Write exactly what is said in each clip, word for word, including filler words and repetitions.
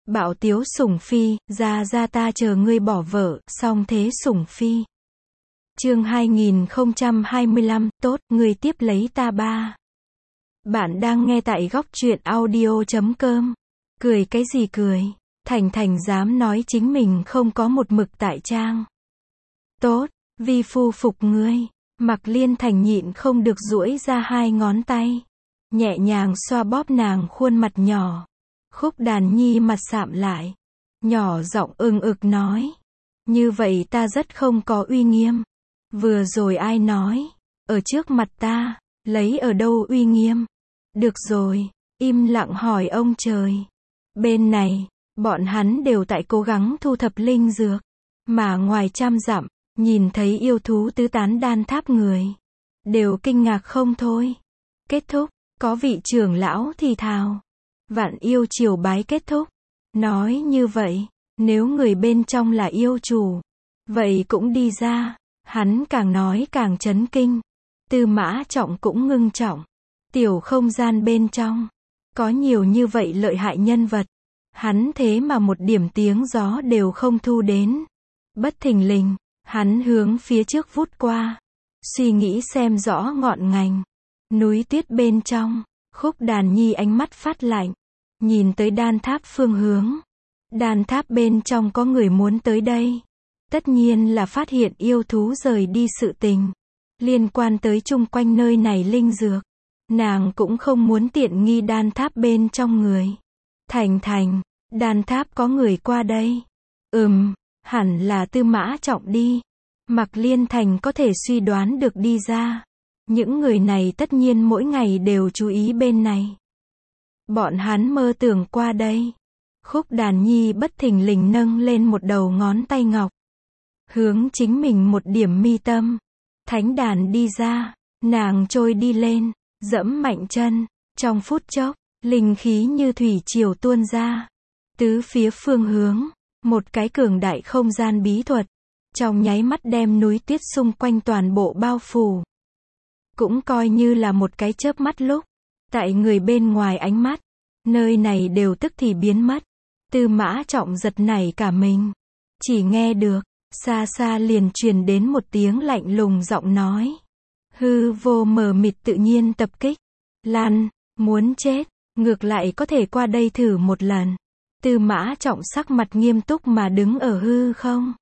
Bạo tiếu sủng phi, ra ra ta chờ ngươi bỏ vợ, song thế sủng phi. Chương hai nghìn không trăm hai mươi lăm, tốt, ngươi tiếp lấy ta ba. Bạn đang nghe tại góc truyện audio chấm com. Cười cái gì cười? Thành Thành dám nói chính mình không có một mực tại trang. Tốt, vi phu phục ngươi. Mạc Liên Thành nhịn không được duỗi ra hai ngón tay, nhẹ nhàng xoa bóp nàng khuôn mặt nhỏ. Khúc Đàn Nhi mặt sạm lại, nhỏ giọng ưng ực nói, như vậy ta rất không có uy nghiêm. Vừa rồi ai nói, ở trước mặt ta, lấy ở đâu uy nghiêm? Được rồi, im lặng hỏi ông trời. Bên này, bọn hắn đều tại cố gắng thu thập linh dược, mà ngoài trăm dặm, nhìn thấy yêu thú tứ tán đan tháp người, đều kinh ngạc không thôi. Kết thúc, có vị trưởng lão thì thào, vạn yêu triều bái kết thúc. Nói như vậy, nếu người bên trong là yêu chủ, vậy cũng đi ra. Hắn càng nói càng chấn kinh. Tư Mã Trọng cũng ngưng trọng. Tiểu không gian bên trong, có nhiều như vậy lợi hại nhân vật, hắn thế mà một điểm tiếng gió đều không thu đến. Bất thình lình, hắn hướng phía trước vút qua, suy nghĩ xem rõ ngọn ngành. Núi tuyết bên trong, Khúc Đàn Nhi ánh mắt phát lạnh, nhìn tới đan tháp phương hướng. Đan tháp bên trong có người muốn tới đây. Tất nhiên là phát hiện yêu thú rời đi sự tình, liên quan tới chung quanh nơi này linh dược. Nàng cũng không muốn tiện nghi đan tháp bên trong người. Thành Thành, đan tháp có người qua đây. Ừm, hẳn là Tư Mã Trọng đi. Mạc Liên Thành có thể suy đoán được đi ra. Những người này tất nhiên mỗi ngày đều chú ý bên này. Bọn hắn mơ tưởng qua đây. Khúc Đàn Nhi bất thình lình nâng lên một đầu ngón tay ngọc, hướng chính mình một điểm mi tâm. Thánh đàn đi ra, nàng trôi đi lên, dẫm mạnh chân, trong phút chốc, linh khí như thủy triều tuôn ra. Tứ phía phương hướng, một cái cường đại không gian bí thuật, trong nháy mắt đem núi tuyết xung quanh toàn bộ bao phủ. Cũng coi như là một cái chớp mắt lúc, tại người bên ngoài ánh mắt, nơi này đều tức thì biến mất. Tư Mã Trọng giật nảy cả mình, chỉ nghe được, xa xa liền truyền đến một tiếng lạnh lùng giọng nói. Hư vô mờ mịt tự nhiên tập kích. Lan, muốn chết, ngược lại có thể qua đây thử một lần. Tư Mã Trọng sắc mặt nghiêm túc mà đứng ở hư không.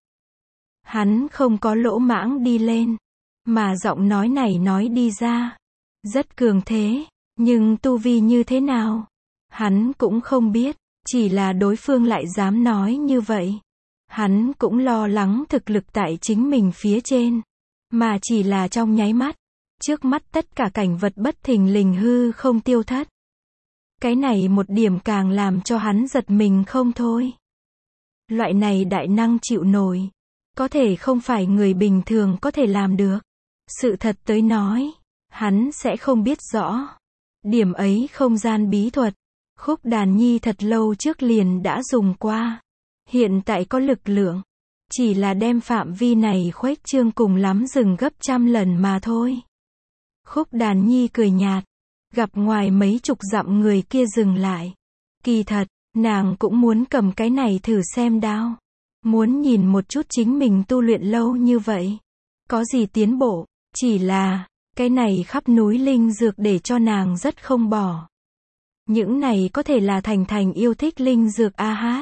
Hắn không có lỗ mãng đi lên, mà giọng nói này nói đi ra, rất cường thế, nhưng tu vi như thế nào, hắn cũng không biết, chỉ là đối phương lại dám nói như vậy. Hắn cũng lo lắng thực lực tại chính mình phía trên, mà chỉ là trong nháy mắt, trước mắt tất cả cảnh vật bất thình lình hư không tiêu thất. Cái này một điểm càng làm cho hắn giật mình không thôi. Loại này đại năng chịu nổi, có thể không phải người bình thường có thể làm được. Sự thật tới nói, hắn sẽ không biết rõ. Điểm ấy không gian bí thuật, Khúc Đàn Nhi thật lâu trước liền đã dùng qua. Hiện tại có lực lượng, chỉ là đem phạm vi này khuếch trương cùng lắm dừng gấp trăm lần mà thôi. Khúc Đàn Nhi cười nhạt, gặp ngoài mấy chục dặm người kia dừng lại. Kỳ thật, nàng cũng muốn cầm cái này thử xem đao. Muốn nhìn một chút chính mình tu luyện lâu như vậy, có gì tiến bộ, chỉ là, cái này khắp núi linh dược để cho nàng rất không bỏ. Những này có thể là Thành Thành yêu thích linh dược a hát.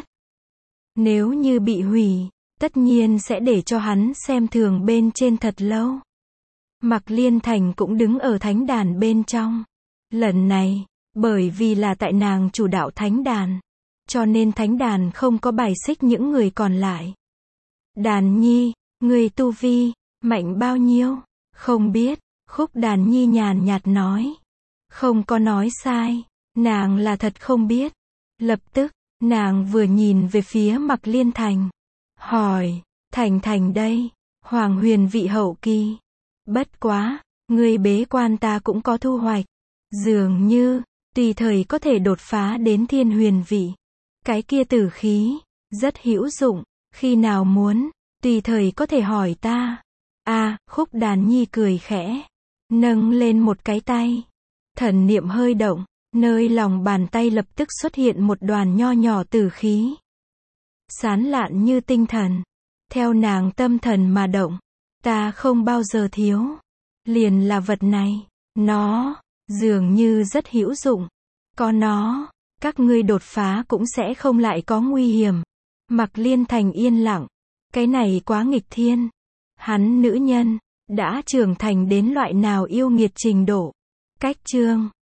Nếu như bị hủy, tất nhiên sẽ để cho hắn xem thường bên trên thật lâu. Mạc Liên Thành cũng đứng ở thánh đàn bên trong. Lần này, bởi vì là tại nàng chủ đạo thánh đàn, cho nên thánh đàn không có bài xích những người còn lại. Đàn Nhi, người tu vi, mạnh bao nhiêu? Không biết, Khúc Đàn Nhi nhàn nhạt nói. Không có nói sai, nàng là thật không biết. Lập tức, nàng vừa nhìn về phía Mạc Liên Thành, hỏi, Thành Thành đây, Hoàng Huyền vị hậu kỳ. Bất quá, người bế quan ta cũng có thu hoạch. Dường như, tùy thời có thể đột phá đến thiên huyền vị. Cái kia tử khí, rất hữu dụng, khi nào muốn, tùy thời có thể hỏi ta. À, Khúc Đàn Nhi cười khẽ, nâng lên một cái tay. Thần niệm hơi động, Nơi lòng bàn tay lập tức xuất hiện một đoàn nho nhỏ tử khí. Sán lạn như tinh thần. Theo nàng tâm thần mà động. Ta không bao giờ thiếu. Liền là vật này. Nó, dường như rất hữu dụng. Có nó, các ngươi đột phá cũng sẽ không lại có nguy hiểm. Mạc Liên Thành yên lặng. Cái này quá nghịch thiên. Hắn nữ nhân, đã trưởng thành đến loại nào yêu nghiệt trình độ. Cách chương